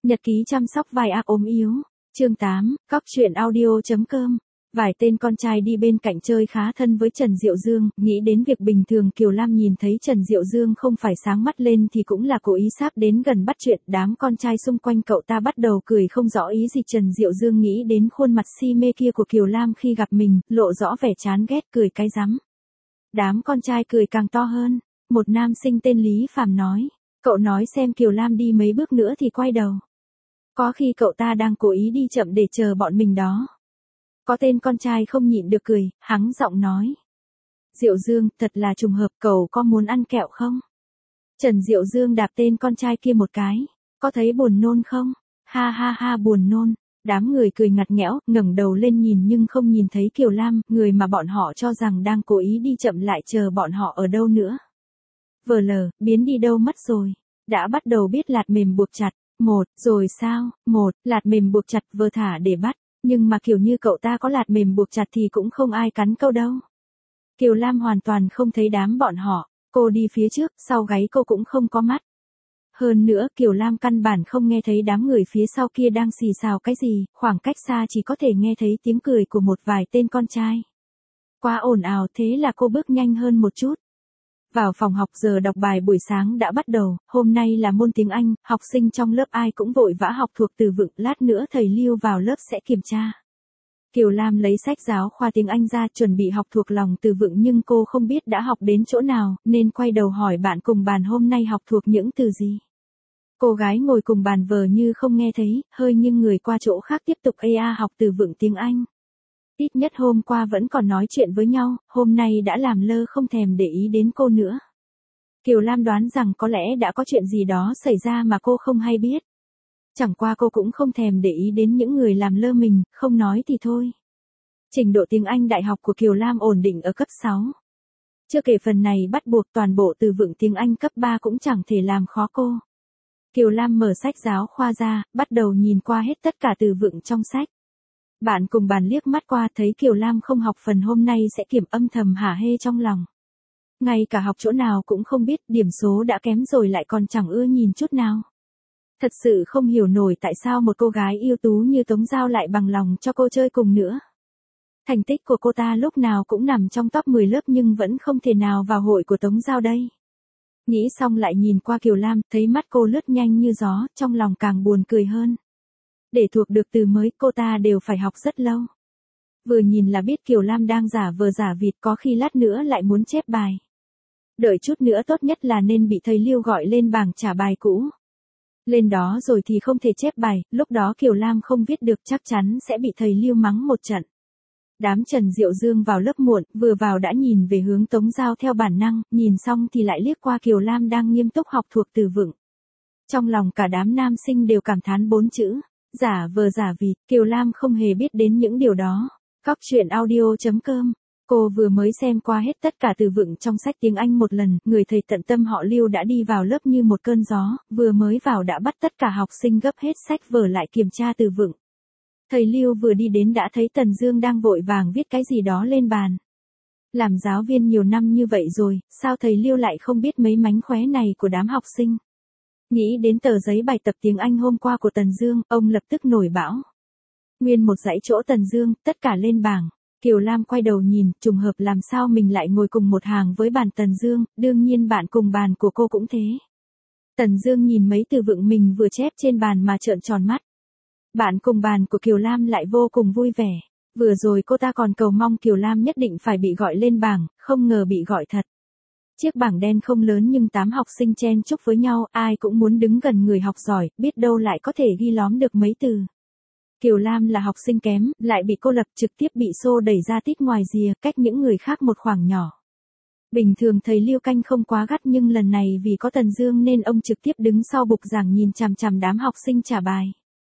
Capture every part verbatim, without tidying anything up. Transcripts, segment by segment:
Nhật ký chăm sóc vai ác ốm yếu. Chương tám, cóc truyện audio.com. Vài tên con trai đi bên cạnh chơi khá thân với Trần Diệu Dương, nghĩ đến việc bình thường Kiều Lam nhìn thấy Trần Diệu Dương không phải sáng mắt lên thì cũng là cố ý sáp đến gần bắt chuyện. Đám con trai xung quanh cậu ta bắt đầu cười không rõ ý gì. Trần Diệu Dương nghĩ đến khuôn mặt si mê kia của Kiều Lam khi gặp mình, lộ rõ vẻ chán ghét, cười cái rắm. Đám con trai cười càng to hơn. Một nam sinh tên Lý Phàm nói, cậu nói xem Kiều Lam đi mấy bước nữa thì quay đầu. Có khi cậu ta đang cố ý đi chậm để chờ bọn mình đó. Có tên con trai không nhịn được cười, hắng giọng nói. Diệu Dương, thật là trùng hợp, cậu có muốn ăn kẹo không? Trần Diệu Dương đạp tên con trai kia một cái. Có thấy buồn nôn không? Ha ha ha, buồn nôn. Đám người cười ngặt nghẽo, ngẩng đầu lên nhìn nhưng không nhìn thấy Kiều Lam, người mà bọn họ cho rằng đang cố ý đi chậm lại chờ bọn họ ở đâu nữa. Vờ lờ, biến đi đâu mất rồi. Đã bắt đầu biết lạt mềm buộc chặt. Một, rồi sao? Một, lạt mềm buộc chặt vừa thả để bắt. Nhưng mà kiểu như cậu ta có lạt mềm buộc chặt thì cũng không ai cắn câu đâu. Kiều Lam hoàn toàn không thấy đám bọn họ. Cô đi phía trước, sau gáy cô cũng không có mắt. Hơn nữa Kiều Lam căn bản không nghe thấy đám người phía sau kia đang xì xào cái gì, khoảng cách xa chỉ có thể nghe thấy tiếng cười của một vài tên con trai. Quá ồn ào, thế là cô bước nhanh hơn một chút. Vào phòng học, giờ đọc bài buổi sáng đã bắt đầu, hôm nay là môn tiếng Anh, học sinh trong lớp ai cũng vội vã học thuộc từ vựng, lát nữa thầy Lưu vào lớp sẽ kiểm tra. Kiều Lam lấy sách giáo khoa tiếng Anh ra chuẩn bị học thuộc lòng từ vựng nhưng cô không biết đã học đến chỗ nào, nên quay đầu hỏi bạn cùng bàn hôm nay học thuộc những từ gì. Cô gái ngồi cùng bàn vờ như không nghe thấy, hơi nghiêng người qua chỗ khác tiếp tục ê a học từ vựng tiếng Anh. Ít nhất hôm qua vẫn còn nói chuyện với nhau, hôm nay đã làm lơ không thèm để ý đến cô nữa. Kiều Lam đoán rằng có lẽ đã có chuyện gì đó xảy ra mà cô không hay biết. Chẳng qua cô cũng không thèm để ý đến những người làm lơ mình, không nói thì thôi. Trình độ tiếng Anh đại học của Kiều Lam ổn định ở cấp sáu. Chưa kể phần này bắt buộc toàn bộ từ vựng tiếng Anh cấp ba cũng chẳng thể làm khó cô. Kiều Lam mở sách giáo khoa ra, bắt đầu nhìn qua hết tất cả từ vựng trong sách. Bạn cùng bàn liếc mắt qua thấy Kiều Lam không học phần hôm nay sẽ kiểm âm thầm hả hê trong lòng. Ngay cả học chỗ nào cũng không biết, điểm số đã kém rồi lại còn chẳng ưa nhìn chút nào. Thật sự không hiểu nổi tại sao một cô gái ưu tú như Tống Giao lại bằng lòng cho cô chơi cùng nữa. Thành tích của cô ta lúc nào cũng nằm trong top mười lớp nhưng vẫn không thể nào vào hội của Tống Giao đây. Nghĩ xong lại nhìn qua Kiều Lam, thấy mắt cô lướt nhanh như gió, trong lòng càng buồn cười hơn. Để thuộc được từ mới cô ta đều phải học rất lâu. Vừa nhìn là biết Kiều Lam đang giả vờ giả vịt, có khi lát nữa lại muốn chép bài. Đợi chút nữa tốt nhất là nên bị thầy Lưu gọi lên bảng trả bài cũ. Lên đó rồi thì không thể chép bài, lúc đó Kiều Lam không viết được chắc chắn sẽ bị thầy Lưu mắng một trận. Đám Trần Diệu Dương vào lớp muộn, vừa vào đã nhìn về hướng Tống Giao theo bản năng, nhìn xong thì lại liếc qua Kiều Lam đang nghiêm túc học thuộc từ vựng. Trong lòng cả đám nam sinh đều cảm thán bốn chữ. Giả vờ giả vịt, Kiều Lam không hề biết đến những điều đó. Cóc truyện audio.com. Cô vừa mới xem qua hết tất cả từ vựng trong sách tiếng Anh một lần, người thầy tận tâm họ Lưu đã đi vào lớp như một cơn gió, vừa mới vào đã bắt tất cả học sinh gấp hết sách vở lại kiểm tra từ vựng. Thầy Lưu vừa đi đến đã thấy Tần Dương đang vội vàng viết cái gì đó lên bàn. Làm giáo viên nhiều năm như vậy rồi, sao thầy Lưu lại không biết mấy mánh khóe này của đám học sinh? Nghĩ đến tờ giấy bài tập tiếng Anh hôm qua của Tần Dương, ông lập tức nổi bão. Nguyên một dãy chỗ Tần Dương, tất cả lên bảng. Kiều Lam quay đầu nhìn, trùng hợp làm sao mình lại ngồi cùng một hàng với bàn Tần Dương, đương nhiên bạn cùng bàn của cô cũng thế. Tần Dương nhìn mấy từ vựng mình vừa chép trên bàn mà trợn tròn mắt. Bạn cùng bàn của Kiều Lam lại vô cùng vui vẻ. Vừa rồi cô ta còn cầu mong Kiều Lam nhất định phải bị gọi lên bảng, không ngờ bị gọi thật. Chiếc bảng đen không lớn nhưng tám học sinh chen chúc với nhau, ai cũng muốn đứng gần người học giỏi, biết đâu lại có thể ghi lóm được mấy từ. Kiều Lam là học sinh kém, lại bị cô lập, trực tiếp bị xô đẩy ra tít ngoài rìa, cách những người khác một khoảng nhỏ. Bình thường thầy Lưu canh không quá gắt nhưng lần này vì có Tần Dương nên ông trực tiếp đứng sau bục giảng nhìn chằm chằm đám học sinh trả bài.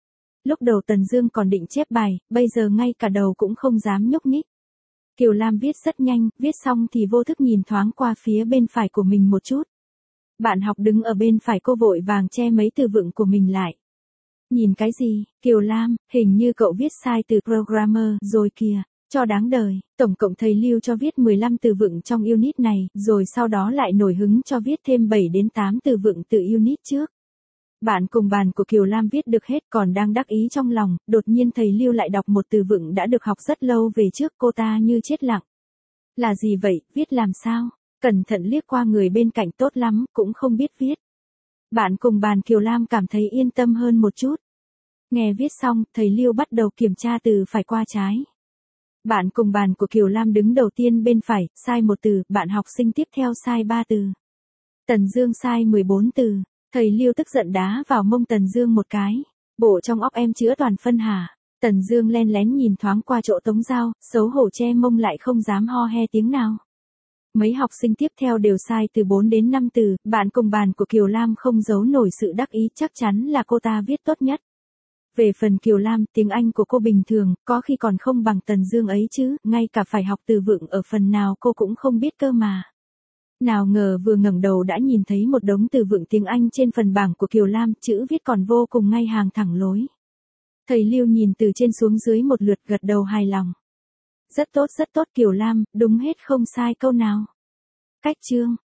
Lúc đầu Tần Dương còn định chép bài, bây giờ ngay cả đầu cũng không dám nhúc nhích. Kiều Lam viết rất nhanh, viết xong thì vô thức nhìn thoáng qua phía bên phải của mình một chút. Bạn học đứng ở bên phải cô vội vàng che mấy từ vựng của mình lại. Nhìn cái gì, Kiều Lam, hình như cậu viết sai từ programmer rồi kìa, cho đáng đời. Tổng cộng thầy Lưu cho viết mười lăm từ vựng trong unit này, rồi sau đó lại nổi hứng cho viết thêm bảy đến tám từ vựng từ unit trước. Bạn cùng bàn của Kiều Lam viết được hết còn đang đắc ý trong lòng, đột nhiên thầy Lưu lại đọc một từ vựng đã được học rất lâu về trước, cô ta như chết lặng. Là gì vậy, viết làm sao? Cẩn thận liếc qua người bên cạnh, tốt lắm, cũng không biết viết. Bạn cùng bàn Kiều Lam cảm thấy yên tâm hơn một chút. Nghe viết xong, thầy Lưu bắt đầu kiểm tra từ phải qua trái. Bạn cùng bàn của Kiều Lam đứng đầu tiên bên phải, sai một từ, bạn học sinh tiếp theo sai ba từ. Tần Dương sai mười bốn từ. Thầy Lưu tức giận đá vào mông Tần Dương một cái. Bộ trong óc em chứa toàn phân hả? Tần Dương len lén nhìn thoáng qua chỗ Tống Giao, xấu hổ che mông lại không dám ho he tiếng nào. Mấy học sinh tiếp theo đều sai từ bốn đến năm từ, bạn cùng bàn của Kiều Lam không giấu nổi sự đắc ý, chắc chắn là cô ta viết tốt nhất. Về phần Kiều Lam, tiếng Anh của cô bình thường, có khi còn không bằng Tần Dương ấy chứ, ngay cả phải học từ vựng ở phần nào cô cũng không biết cơ mà. Nào ngờ vừa ngẩng đầu đã nhìn thấy một đống từ vựng tiếng Anh trên phần bảng của Kiều Lam, chữ viết còn vô cùng ngay hàng thẳng lối. Thầy Lưu nhìn từ trên xuống dưới một lượt, gật đầu hài lòng. Rất tốt rất tốt Kiều Lam, đúng hết không sai câu nào. Cách chương